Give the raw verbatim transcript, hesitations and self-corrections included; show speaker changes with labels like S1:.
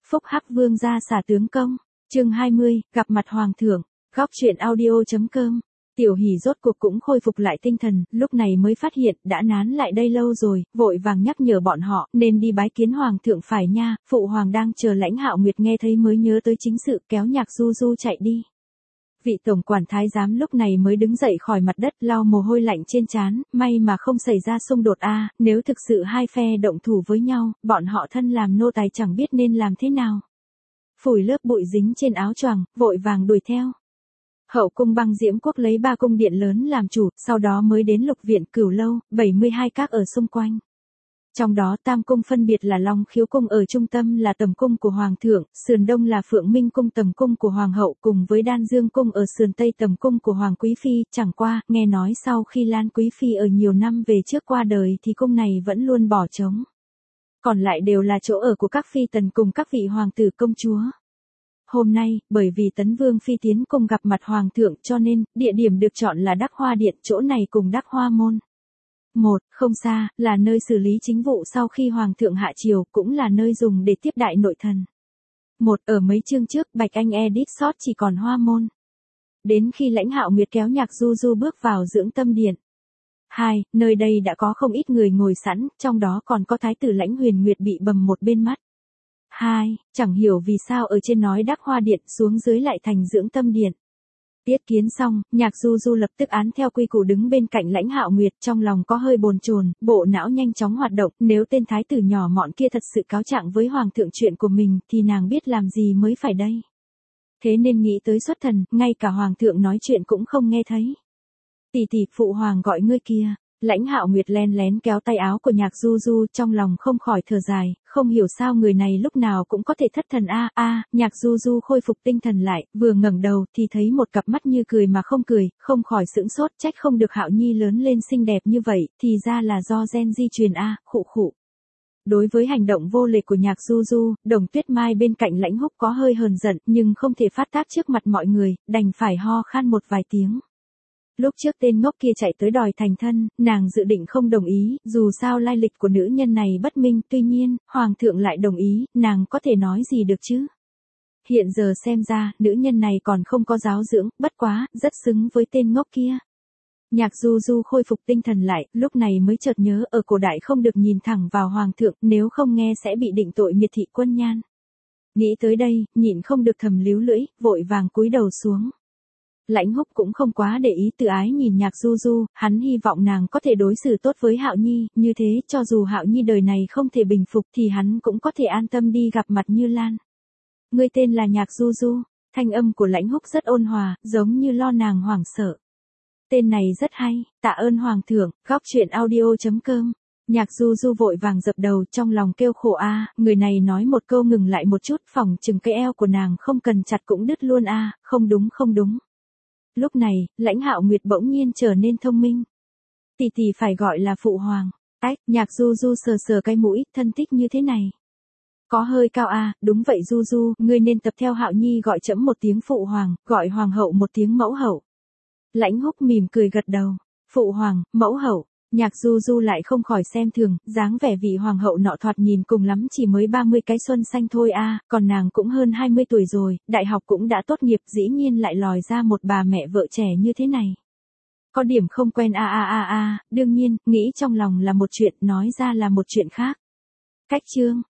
S1: Phúc Hắc Vương gia xả tướng công. Chương hai mươi, gặp mặt hoàng thượng. Góc truyện audio.com. Tiểu Hỷ rốt cuộc cũng khôi phục lại tinh thần, lúc này mới phát hiện đã nán lại đây lâu rồi, vội vàng nhắc nhở bọn họ nên đi bái kiến hoàng thượng phải nha. Phụ hoàng đang chờ Lãnh Hạo Nguyệt nghe thấy mới nhớ tới chính sự, kéo Nhạc Du Du chạy đi. Vị tổng quản thái giám lúc này mới đứng dậy khỏi mặt đất, lau mồ hôi lạnh trên trán, may mà không xảy ra xung đột a, nếu thực sự hai phe động thủ với nhau, bọn họ thân làm nô tài chẳng biết nên làm thế nào. Phủi lớp bụi dính trên áo choàng, vội vàng đuổi theo. Hậu cung Băng Diễm Quốc lấy ba cung điện lớn làm chủ, sau đó mới đến Lục viện Cửu lâu, bảy mươi hai các ở xung quanh. Trong đó tam cung phân biệt là Long Khiếu cung ở trung tâm là tầm cung của hoàng thượng, sườn đông là Phượng Minh cung tầm cung của hoàng hậu cùng với Đan Dương cung ở sườn tây tầm cung của hoàng quý phi. Chẳng qua, nghe nói sau khi Lan quý phi ở nhiều năm về trước qua đời thì cung này vẫn luôn bỏ trống. Còn lại đều là chỗ ở của các phi tần cùng các vị hoàng tử công chúa. Hôm nay, bởi vì Tấn Vương phi tiến cung gặp mặt hoàng thượng cho nên, địa điểm được chọn là Đắc Hoa Điện, chỗ này cùng Đắc Hoa Môn. Một, không xa, là nơi xử lý chính vụ sau khi hoàng thượng hạ triều, cũng là nơi dùng để tiếp đại nội thần. Một, ở mấy chương trước, Bạch Anh edit sót chỉ còn Hoa Môn. Đến khi Lãnh Hạo Nguyệt kéo Nhạc Du Du bước vào dưỡng tâm điện. Hai, nơi đây đã có không ít người ngồi sẵn, trong đó còn có thái tử Lãnh Huyền Nguyệt bị bầm một bên mắt. Hai, chẳng hiểu vì sao ở trên nói Đắc Hoa Điện, xuống dưới lại thành dưỡng tâm điện. Tiết kiến xong, Nhạc Du Du lập tức án theo quy củ đứng bên cạnh Lãnh Hạo Nguyệt, trong lòng có hơi bồn chồn, bộ não nhanh chóng hoạt động, nếu tên thái tử nhỏ mọn kia thật sự cáo trạng với hoàng thượng chuyện của mình thì nàng biết làm gì mới phải đây. Thế nên nghĩ tới xuất thần, ngay cả hoàng thượng nói chuyện cũng không nghe thấy. Tỷ tỷ, phụ hoàng gọi ngươi kia. Lãnh Hạo Nguyệt len lén kéo tay áo của Nhạc Du Du, trong lòng không khỏi thở dài, không hiểu sao người này lúc nào cũng có thể thất thần a a. Nhạc Du Du khôi phục tinh thần lại, vừa ngẩng đầu thì thấy một cặp mắt như cười mà không cười, không khỏi sững sốt, trách không được Hạo Nhi lớn lên xinh đẹp như vậy, thì ra là do gen di truyền a. Khụ khụ. Đối với hành động vô lễ của Nhạc Du Du, Đồng Tuyết Mai bên cạnh Lãnh Húc có hơi hờn giận, nhưng không thể phát tác trước mặt mọi người, đành phải ho khan một vài tiếng. Lúc trước tên ngốc kia chạy tới đòi thành thân, nàng dự định không đồng ý, dù sao lai lịch của nữ nhân này bất minh, tuy nhiên, hoàng thượng lại đồng ý, nàng có thể nói gì được chứ. Hiện giờ xem ra, nữ nhân này còn không có giáo dưỡng, bất quá, rất xứng với tên ngốc kia. Nhạc Du Du khôi phục tinh thần lại, lúc này mới chợt nhớ ở cổ đại không được nhìn thẳng vào hoàng thượng, nếu không nghe sẽ bị định tội miệt thị quân nhan. Nghĩ tới đây, nhịn không được thầm líu lưỡi, vội vàng cúi đầu xuống. Lãnh Húc cũng không quá để ý, tự ái nhìn Nhạc Du Du, hắn hy vọng nàng có thể đối xử tốt với Hạo Nhi, như thế cho dù Hạo Nhi đời này không thể bình phục thì hắn cũng có thể an tâm đi gặp mặt Như Lan. Ngươi tên là Nhạc Du Du, thanh âm của Lãnh Húc rất ôn hòa, giống như lo nàng hoảng sợ. Tên này rất hay, tạ ơn hoàng thượng. Góc truyện audio.com. Nhạc Du Du vội vàng dập đầu, trong lòng kêu khổ a, người này nói một câu ngừng lại một chút, phỏng chừng cái eo của nàng không cần chặt cũng đứt luôn a, không đúng không đúng. Lúc này, Lãnh Hạo Nguyệt bỗng nhiên trở nên thông minh. Tỷ tỷ phải gọi là phụ hoàng. Ách, Nhạc Du Du sờ sờ cái mũi, thân thích như thế này. Có hơi cao a, đúng vậy Du Du, ngươi nên tập theo Hạo Nhi gọi trẫm một tiếng phụ hoàng, gọi hoàng hậu một tiếng mẫu hậu. Lãnh Húc mỉm cười gật đầu. Phụ hoàng, mẫu hậu. Nhạc Du Du lại không khỏi xem thường, dáng vẻ vị hoàng hậu nọ thoạt nhìn cùng lắm chỉ mới ba mươi cái xuân xanh thôi a, còn nàng cũng hơn hai mươi tuổi rồi, đại học cũng đã tốt nghiệp, dĩ nhiên lại lòi ra một bà mẹ vợ trẻ như thế này. Có điểm không quen a a a a, đương nhiên, nghĩ trong lòng là một chuyện, nói ra là một chuyện khác. Cách chương.